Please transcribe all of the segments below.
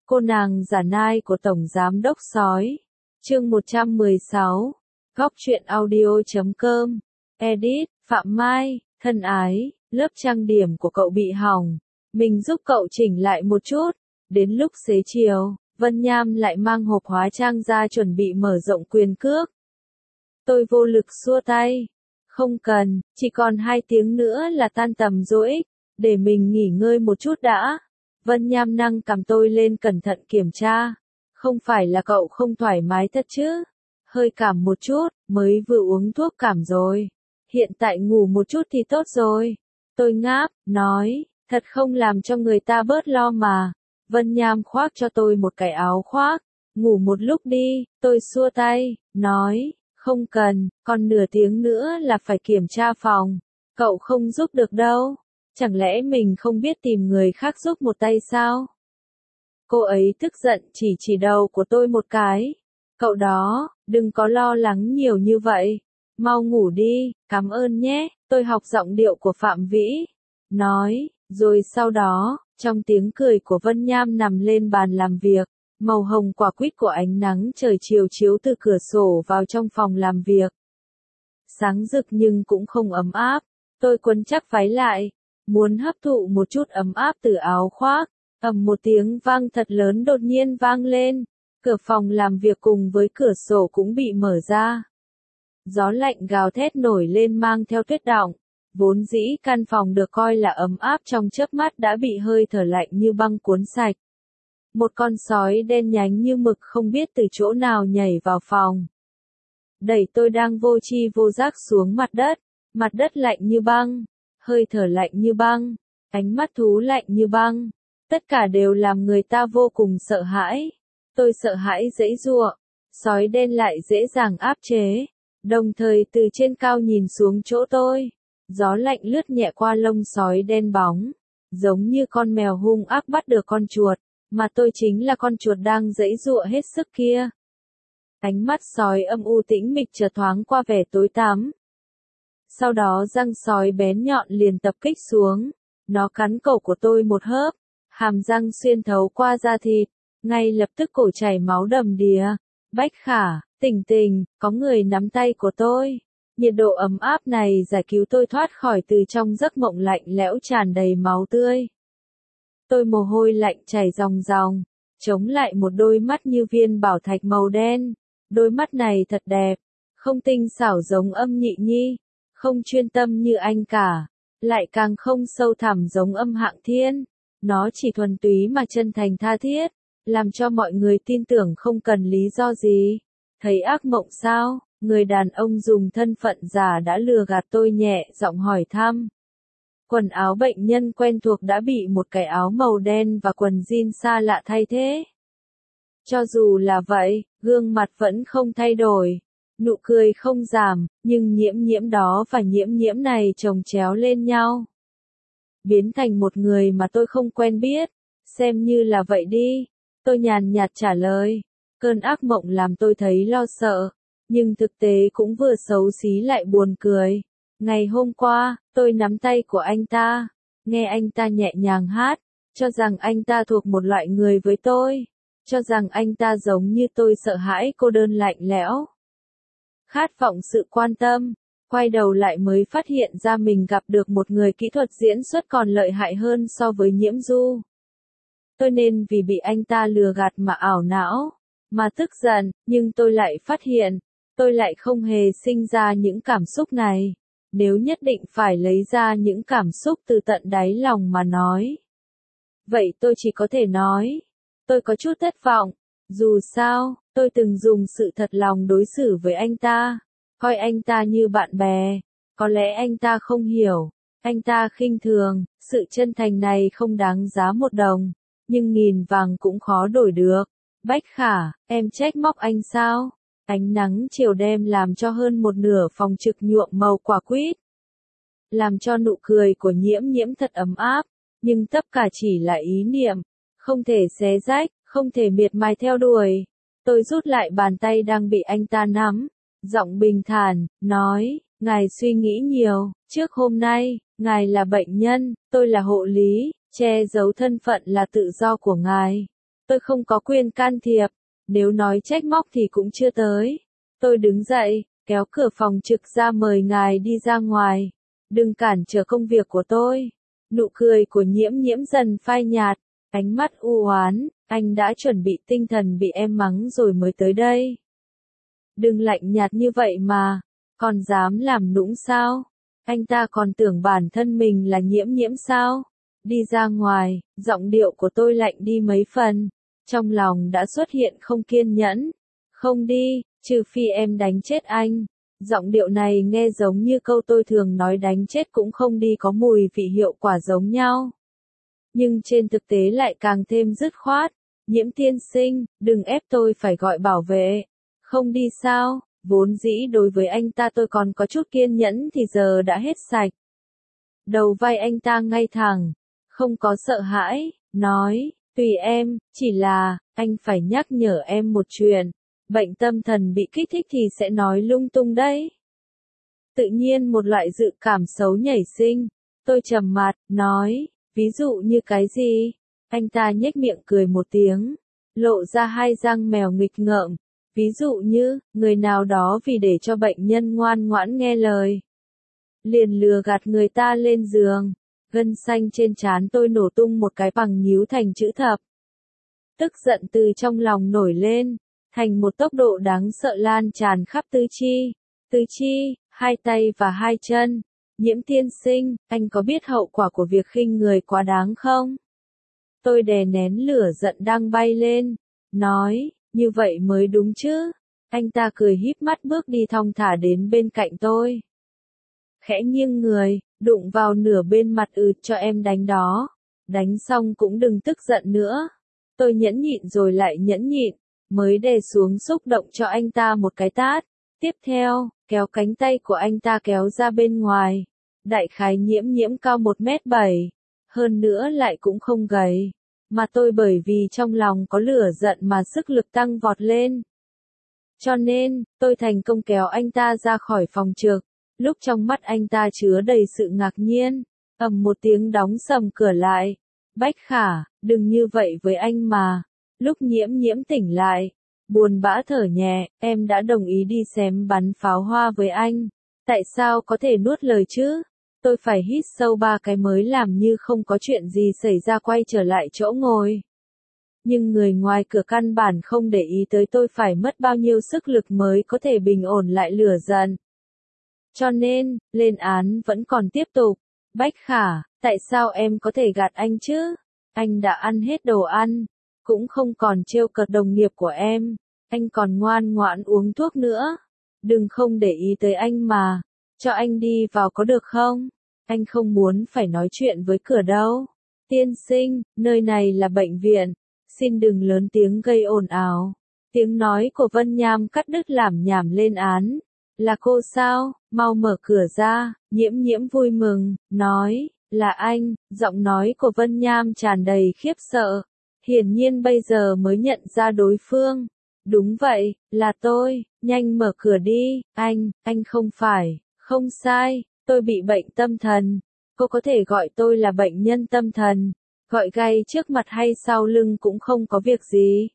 Cô nàng giả nai của Tổng Giám Đốc Sói. Chương 116. Góc truyện audio.com. Edit, Phạm Mai, thân ái, lớp trang điểm của cậu bị hỏng. Mình giúp cậu chỉnh lại một chút. Đến lúc xế chiều, Vân Nham lại mang hộp hóa trang ra chuẩn bị mở rộng quyền cước. Tôi vô lực xua tay. Không cần, chỉ còn 2 tiếng nữa là tan tầm rồi, để mình nghỉ ngơi một chút đã. Vân Nham nâng cầm tôi lên cẩn thận kiểm tra. Không phải là cậu không thoải mái thật chứ? Hơi cảm một chút, mới vừa uống thuốc cảm rồi. Hiện tại ngủ một chút thì tốt rồi. Tôi ngáp, nói, thật không làm cho người ta bớt lo mà. Vân Nham khoác cho tôi một cái áo khoác. Ngủ một lúc đi, tôi xua tay, nói, không cần, còn nửa tiếng nữa là phải kiểm tra phòng. Cậu không giúp được đâu. Chẳng lẽ mình không biết tìm người khác giúp một tay sao? Cô ấy tức giận chỉ đầu của tôi một cái. Cậu đó, đừng có lo lắng nhiều như vậy. Mau ngủ đi, cảm ơn nhé. Tôi học giọng điệu của Phạm Vĩ. Nói, rồi sau đó, trong tiếng cười của Vân Nham nằm lên bàn làm việc. Màu hồng quả quýt của ánh nắng trời chiều chiếu từ cửa sổ vào trong phòng làm việc. Sáng rực nhưng cũng không ấm áp. Tôi quấn chắc váy lại. Muốn hấp thụ một chút ấm áp từ áo khoác, ầm một tiếng vang thật lớn đột nhiên vang lên, cửa phòng làm việc cùng với cửa sổ cũng bị mở ra. Gió lạnh gào thét nổi lên mang theo tuyết đọng, vốn dĩ căn phòng được coi là ấm áp trong chớp mắt đã bị hơi thở lạnh như băng cuốn sạch. Một con sói đen nhánh như mực không biết từ chỗ nào nhảy vào phòng. Đẩy tôi đang vô tri vô giác xuống mặt đất lạnh như băng. Hơi thở lạnh như băng, ánh mắt thú lạnh như băng, tất cả đều làm người ta vô cùng sợ hãi. Tôi sợ hãi giãy giụa, sói đen lại dễ dàng áp chế, đồng thời từ trên cao nhìn xuống chỗ tôi. Gió lạnh lướt nhẹ qua lông sói đen bóng, giống như con mèo hung ác bắt được con chuột, mà tôi chính là con chuột đang giãy giụa hết sức kia. Ánh mắt sói âm u tĩnh mịch chợt thoáng qua vẻ tối tăm. Sau đó răng sói bén nhọn liền tập kích xuống. Nó cắn cổ của tôi một hớp. Hàm răng xuyên thấu qua da thịt. Ngay lập tức cổ chảy máu đầm đìa. Bách Khả, Tình Tình, có người nắm tay của tôi. Nhiệt độ ấm áp này giải cứu tôi thoát khỏi từ trong giấc mộng lạnh lẽo tràn đầy máu tươi. Tôi mồ hôi lạnh chảy ròng ròng. Chống lại một đôi mắt như viên bảo thạch màu đen. Đôi mắt này thật đẹp. Không tinh xảo giống Âm Nhị Nhi. Không chuyên tâm như anh cả, lại càng không sâu thẳm giống Âm Hạng Thiên. Nó chỉ thuần túy mà chân thành tha thiết, làm cho mọi người tin tưởng không cần lý do gì. Thấy ác mộng sao? Người đàn ông dùng thân phận giả đã lừa gạt tôi nhẹ giọng hỏi thăm. Quần áo bệnh nhân quen thuộc đã bị một cái áo màu đen và quần jean xa lạ thay thế. Cho dù là vậy, gương mặt vẫn không thay đổi. Nụ cười không giảm, nhưng nhiễm đó và nhiễm này chồng chéo lên nhau. Biến thành một người mà tôi không quen biết, xem như là vậy đi. Tôi nhàn nhạt trả lời, cơn ác mộng làm tôi thấy lo sợ, nhưng thực tế cũng vừa xấu xí lại buồn cười. Ngày hôm qua, tôi nắm tay của anh ta, nghe anh ta nhẹ nhàng hát, cho rằng anh ta thuộc một loại người với tôi, cho rằng anh ta giống như tôi sợ hãi cô đơn lạnh lẽo. Khát vọng sự quan tâm, quay đầu lại mới phát hiện ra mình gặp được một người kỹ thuật diễn xuất còn lợi hại hơn so với Nhiễm Du. Tôi nên vì bị anh ta lừa gạt mà ảo não, mà tức giận, nhưng tôi lại phát hiện, tôi lại không hề sinh ra những cảm xúc này. Nếu nhất định phải lấy ra những cảm xúc từ tận đáy lòng mà nói, vậy tôi chỉ có thể nói, tôi có chút thất vọng. Dù sao, tôi từng dùng sự thật lòng đối xử với anh ta, coi anh ta như bạn bè. Có lẽ anh ta không hiểu, anh ta khinh thường, sự chân thành này không đáng giá 1 đồng, nhưng 1000 vàng cũng khó đổi được. Bách Khả, em trách móc anh sao? Ánh nắng chiều đêm làm cho hơn một nửa phòng trực nhuộm màu quả quýt, làm cho nụ cười của Nhiễm thật ấm áp, nhưng tất cả chỉ là ý niệm, không thể xé rách, không thể miệt mài theo đuổi. Tôi rút lại bàn tay đang bị anh ta nắm, giọng bình thản, nói, ngài suy nghĩ nhiều, trước hôm nay, ngài là bệnh nhân, tôi là hộ lý, che giấu thân phận là tự do của ngài. Tôi không có quyền can thiệp, nếu nói trách móc thì cũng chưa tới. Tôi đứng dậy, kéo cửa phòng trực ra mời ngài đi ra ngoài. Đừng cản trở công việc của tôi. Nụ cười của Nhiễm Nhiễm dần phai nhạt, ánh mắt u oán, anh đã chuẩn bị tinh thần bị em mắng rồi mới tới đây. Đừng lạnh nhạt như vậy mà, còn dám làm nũng sao? Anh ta còn tưởng bản thân mình là Nhiễm Nhiễm sao? Đi ra ngoài, giọng điệu của tôi lạnh đi mấy phần, trong lòng đã xuất hiện không kiên nhẫn. Không đi, trừ phi em đánh chết anh. Giọng điệu này nghe giống như câu tôi thường nói đánh chết cũng không đi có mùi vị hiệu quả giống nhau. Nhưng trên thực tế lại càng thêm dứt khoát. Nhiễm tiên sinh, đừng ép tôi phải gọi bảo vệ. Không đi sao, vốn dĩ đối với anh ta tôi còn có chút kiên nhẫn thì giờ đã hết sạch. Đầu vai anh ta ngay thẳng, không có sợ hãi, nói, tùy em, chỉ là, anh phải nhắc nhở em một chuyện. Bệnh tâm thần bị kích thích thì sẽ nói lung tung đấy. Tự nhiên một loại dự cảm xấu nhảy sinh. Tôi trầm mặt, nói, ví dụ như cái gì? Anh ta nhếch miệng cười một tiếng, lộ ra hai răng mèo nghịch ngợm. Ví dụ như, người nào đó vì để cho bệnh nhân ngoan ngoãn nghe lời, liền lừa gạt người ta lên giường. Gân xanh trên trán tôi nổ tung một cái bằng nhíu thành chữ thập. Tức giận từ trong lòng nổi lên, thành một tốc độ đáng sợ lan tràn khắp tứ chi, hai tay và hai chân. Nhiễm tiên sinh, anh có biết hậu quả của việc khinh người quá đáng không? Tôi đè nén lửa giận đang bay lên, nói, như vậy mới đúng chứ. Anh ta cười híp mắt bước đi thong thả đến bên cạnh tôi. Khẽ nghiêng người, đụng vào nửa bên mặt cho em đánh đó. Đánh xong cũng đừng tức giận nữa. Tôi nhẫn nhịn rồi lại nhẫn nhịn, mới đè xuống xúc động cho anh ta một cái tát. Tiếp theo, kéo cánh tay của anh ta kéo ra bên ngoài. Đại khái Nhiễm Nhiễm cao 1m7, hơn nữa lại cũng không gầy. Mà tôi bởi vì trong lòng có lửa giận mà sức lực tăng vọt lên. Cho nên, tôi thành công kéo anh ta ra khỏi phòng trực. Lúc trong mắt anh ta chứa đầy sự ngạc nhiên, ầm một tiếng đóng sầm cửa lại. Bách Khả, đừng như vậy với anh mà. Lúc Nhiễm Nhiễm tỉnh lại, buồn bã thở nhẹ, em đã đồng ý đi xem bắn pháo hoa với anh. Tại sao có thể nuốt lời chứ? Tôi phải hít sâu 3 cái mới làm như không có chuyện gì xảy ra quay trở lại chỗ ngồi. Nhưng người ngoài cửa căn bản không để ý tới tôi phải mất bao nhiêu sức lực mới có thể bình ổn lại lửa giận. Cho nên, lên án vẫn còn tiếp tục. Bách Khả, tại sao em có thể gạt anh chứ? Anh đã ăn hết đồ ăn, cũng không còn trêu cợt đồng nghiệp của em. Anh còn ngoan ngoãn uống thuốc nữa. Đừng không để ý tới anh mà. Cho anh đi vào có được không? Anh không muốn phải nói chuyện với cửa đâu. Tiên sinh, nơi này là bệnh viện. Xin đừng lớn tiếng gây ồn ào. Tiếng nói của Vân Nham cắt đứt lảm nhảm lên án. Là cô sao? Mau mở cửa ra. Nhiễm Nhiễm vui mừng, nói, là anh. Giọng nói của Vân Nham tràn đầy khiếp sợ. Hiển nhiên bây giờ mới nhận ra đối phương. Đúng vậy, là tôi. Nhanh mở cửa đi. Anh không phải. Không sai, tôi bị bệnh tâm thần. Cô có thể gọi tôi là bệnh nhân tâm thần. Gọi gay trước mặt hay sau lưng cũng không có việc gì.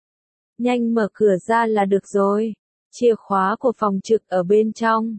Nhanh mở cửa ra là được rồi. Chìa khóa của phòng trực ở bên trong.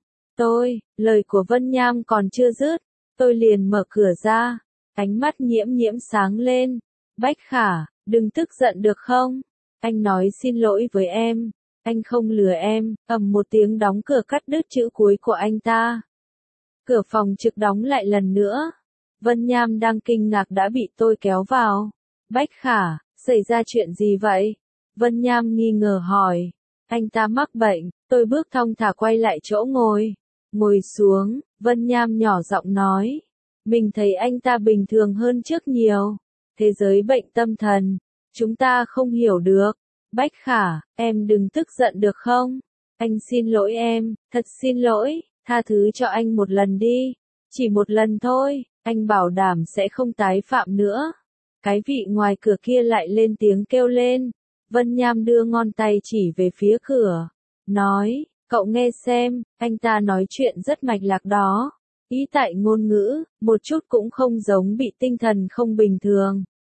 Lời của Vân Nham còn chưa dứt. Tôi liền mở cửa ra. Ánh mắt Nhiễm Nhiễm sáng lên. Bách Khả, đừng tức giận được không? Anh nói xin lỗi với em. Anh không lừa em. Ầm một tiếng đóng cửa cắt đứt chữ cuối của anh ta. Cửa phòng trực đóng lại lần nữa. Vân Nham đang kinh ngạc đã bị tôi kéo vào. Bách Khả, xảy ra chuyện gì vậy? Vân Nham nghi ngờ hỏi. Anh ta mắc bệnh. Tôi bước thong thả quay lại chỗ ngồi. Ngồi xuống, Vân Nham nhỏ giọng nói. Mình thấy anh ta bình thường hơn trước nhiều. Thế giới bệnh tâm thần, chúng ta không hiểu được. Bách Khả, em đừng tức giận được không? Anh xin lỗi em, thật xin lỗi, tha thứ cho anh một lần đi. Chỉ một lần thôi, anh bảo đảm sẽ không tái phạm nữa. Cái vị ngoài cửa kia lại lên tiếng kêu lên. Vân Nham đưa ngón tay chỉ về phía cửa. Nói, cậu nghe xem, anh ta nói chuyện rất mạch lạc đó. Ý tại ngôn ngữ, một chút cũng không giống bị tinh thần không bình thường.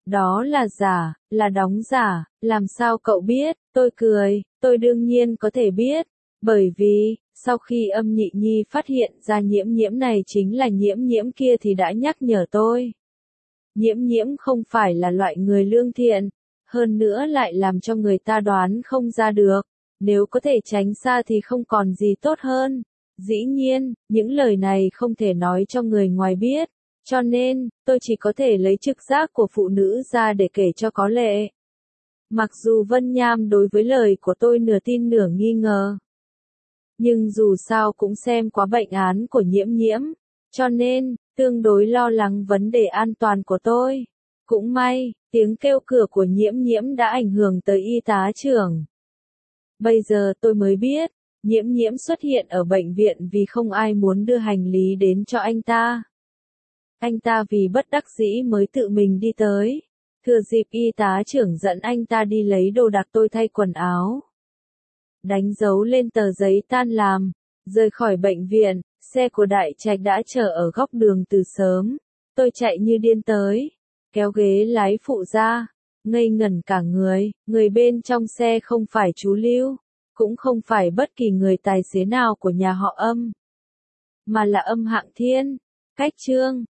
Đó là giả, là đóng giả, làm sao cậu biết? Tôi cười, tôi đương nhiên có thể biết, bởi vì, sau khi Âm Nhị Nhi phát hiện ra Nhiễm Nhiễm này chính là Nhiễm Nhiễm kia thì đã nhắc nhở tôi. Nhiễm Nhiễm không phải là loại người lương thiện, hơn nữa lại làm cho người ta đoán không ra được, nếu có thể tránh xa thì không còn gì tốt hơn. Dĩ nhiên, những lời này không thể nói cho người ngoài biết, cho nên, tôi chỉ có thể lấy trực giác của phụ nữ ra để kể cho có lệ. Mặc dù Vân Nham đối với lời của tôi nửa tin nửa nghi ngờ, nhưng dù sao cũng xem qua bệnh án của Nhiễm Nhiễm, cho nên, tương đối lo lắng vấn đề an toàn của tôi. Cũng may, tiếng kêu cửa của Nhiễm Nhiễm đã ảnh hưởng tới y tá trưởng. Bây giờ tôi mới biết, Nhiễm Nhiễm xuất hiện ở bệnh viện vì không ai muốn đưa hành lý đến cho anh ta. Anh ta vì bất đắc dĩ mới tự mình đi tới. Thừa dịp y tá trưởng dẫn anh ta đi lấy đồ đạc tôi thay quần áo. Đánh dấu lên tờ giấy tan làm, rời khỏi bệnh viện, xe của Đại Trạch đã chờ ở góc đường từ sớm. Tôi chạy như điên tới, kéo ghế lái phụ ra, ngây ngẩn cả người bên trong xe không phải chú Lưu, cũng không phải bất kỳ người tài xế nào của nhà họ Âm, mà là Âm Hạng Thiên. Cách chương